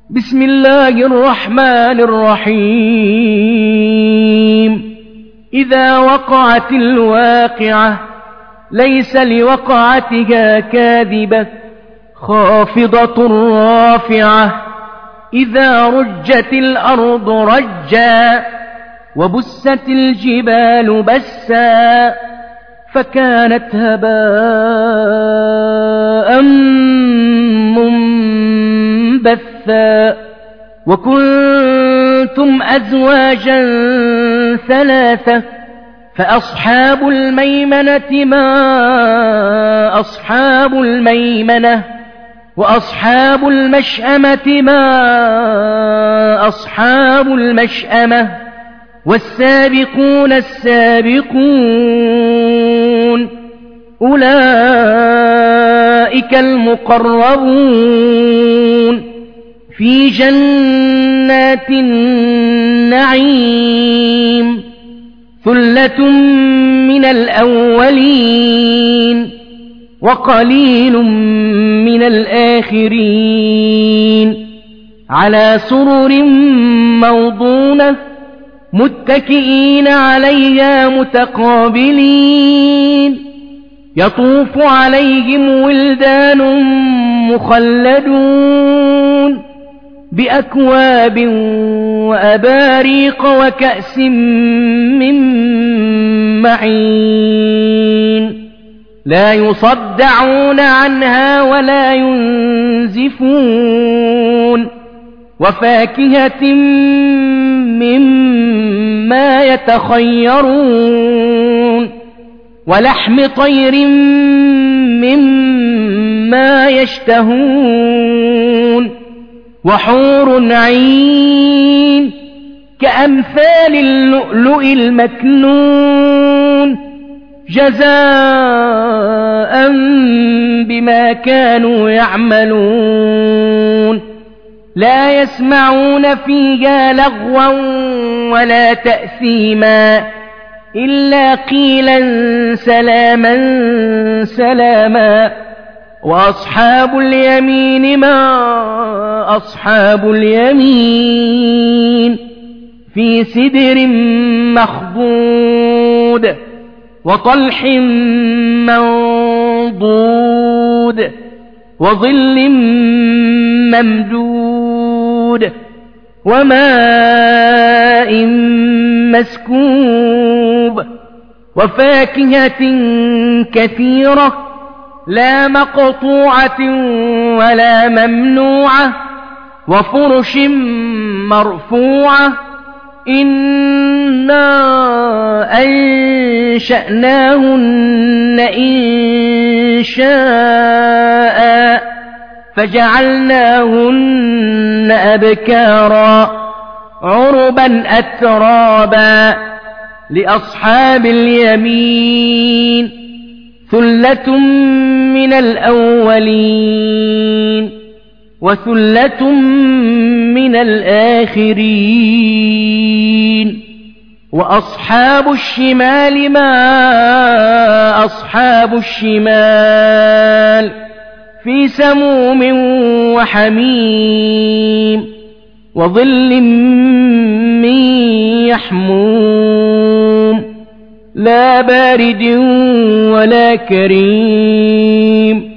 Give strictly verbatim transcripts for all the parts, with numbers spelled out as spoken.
بسم الله الرحمن الرحيم إذا وقعت الواقعة ليس لوقعتها كاذبة خافضة رافعة إذا رجت الأرض رجا وبست الجبال بسا فكانت هباء منبثا وكنتم أزواجا ثلاثة فأصحاب الميمنة ما أصحاب الميمنة وأصحاب المشأمة ما أصحاب المشأمة والسابقون السابقون أولئك المقربون في جنات النعيم ثلة من الأولين وقليل من الآخرين على سرر موضونة متكئين عليها متقابلين يطوف عليهم ولدان مخلدون بأكواب وأباريق وكأس من معين لا يصدعون عنها ولا ينزفون وفاكهة مما يتخيرون ولحم طير مما يشتهون وحور عين كأمثال اللؤلؤ المكنون جزاء بما كانوا يعملون لا يسمعون فيها لغوا ولا تأثيما إلا قيلا سلاما سلاما وأصحاب اليمين ما أصحاب اليمين في سدر مخضود وطلح منضود وظل ممدود وماء مسكوب وفاكهة كثيرة لا مقطوعة ولا ممنوعة وفرش مرفوعة إنا أنشأناهن إنشاء فجعلناهن أبكارا عربا أترابا لأصحاب اليمين ثلة من الأولين وثلة من الآخرين وأصحاب الشمال ما أصحاب الشمال في سموم وحميم وظل من يحموم لا بارد ولا كريم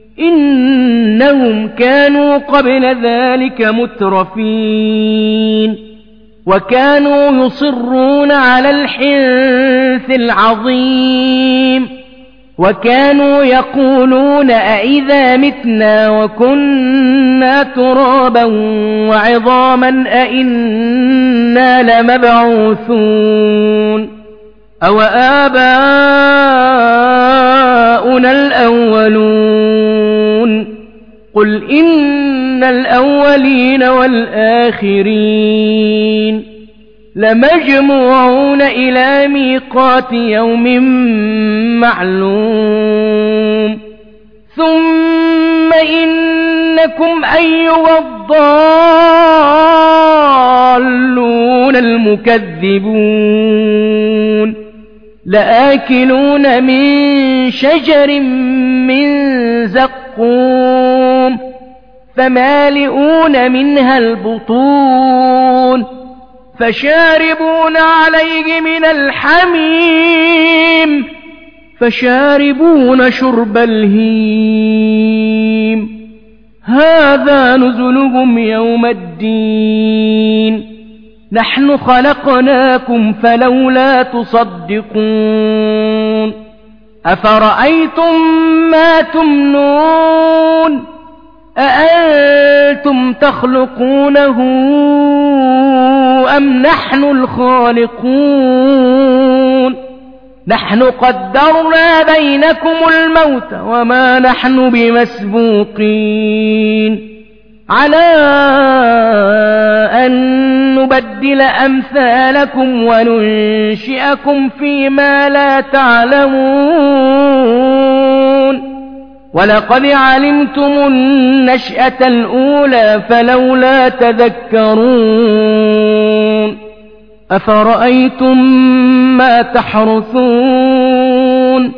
إنهم كانوا قبل ذلك مترفين وكانوا يصرون على الحنث العظيم وكانوا يقولون أئذا متنا وكنا ترابا وعظاما أئنا لمبعوثون أو آباؤنا الأولون قل إن الأولين والآخرين لمجموعون إلى ميقات يوم معلوم ثم إنكم أيها الضالون المكذبون لآكلون من شجر من زقوم فمالئون منها البطون فشاربون عليه من الحميم فشاربون شرب الهيم هذا نزلهم يوم الدين نحن خلقناكم فلولا تصدقون أفرأيتم ما تمنون أأنتم تخلقونه أم نحن الخالقون نحن قدرنا بينكم الموت وما نحن بمسبوقين على أن نبدل أمثالكم وننشئكم فيما لا تعلمون ولقد علمتم النشأة الأولى فلولا تذكرون أفرأيتم ما تحرثون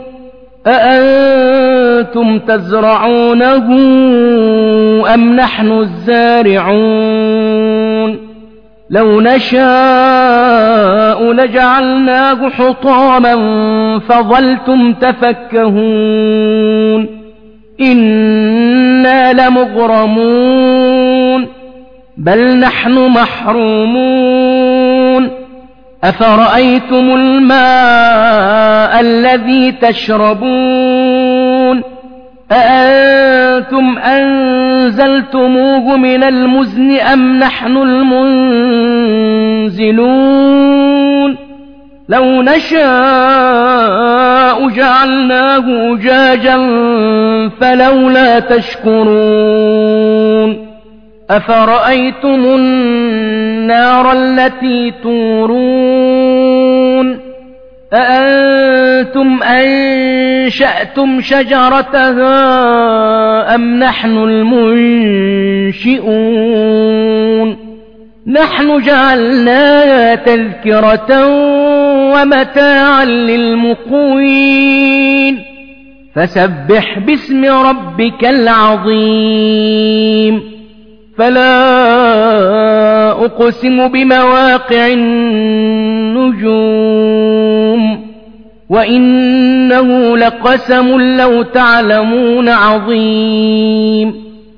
أأنتم تزرعونه أم نحن الزارعون لو نشاء لجعلناه حطاما فظلتم تفكهون إنا لمغرمون بل نحن محرومون أفرأيتم الماء الذي تشربون أأنتم أنزلتموه من المزن أم نحن المنزلون لو نشاء جعلناه أجاجا فلولا تشكرون أفرأيتم النار التي تورون أأنتم أنشأتم شجرتها أم نحن المنشئون نحن جعلناها تذكرة ومتاعا للمقوين فسبح باسم ربك العظيم فلا أقسم بمواقع النجوم وإنه لقسم لو تعلمون عظيم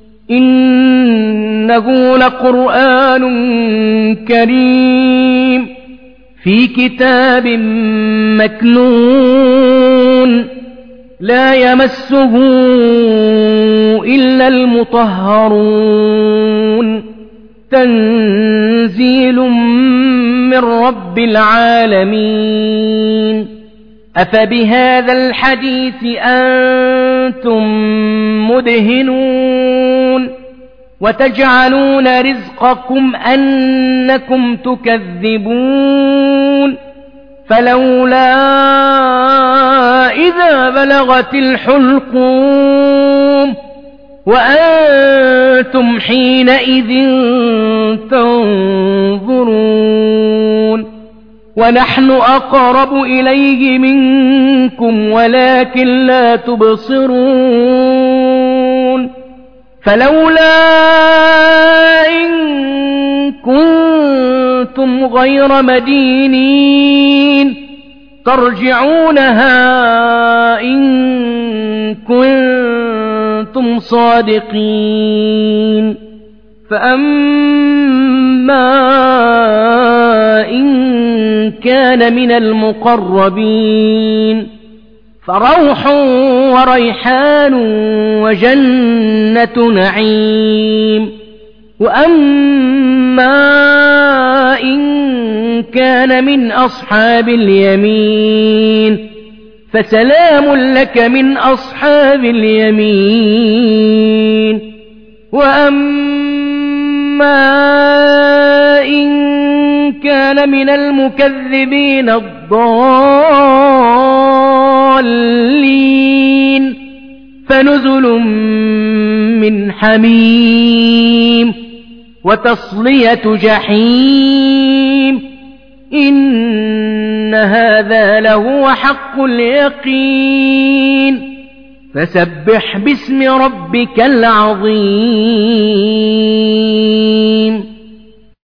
إنه لقرآن كريم في كتاب مكنون لا يمسه إلا المطهرون تنزيل من رب العالمين أفبهذا الحديث أنتم مدهنون وتجعلون رزقكم أنكم تكذبون فلولا إذا بلغت الحلقوم وأنتم حينئذ تنظرون ونحن أقرب إليه منكم ولكن لا تبصرون فلولا إن كنتم غير مدينين ترجعونها إن كنتم صادقين فأما إن كان من المقربين فروح وريحان وجنة نعيم وأما إن كان من أصحاب اليمين فسلام لك من أصحاب اليمين وأما إن كان من المكذبين الضالين فنزل من حميم وتصلية جحيم إن هذا لهو حق اليقين فسبح باسم ربك العظيم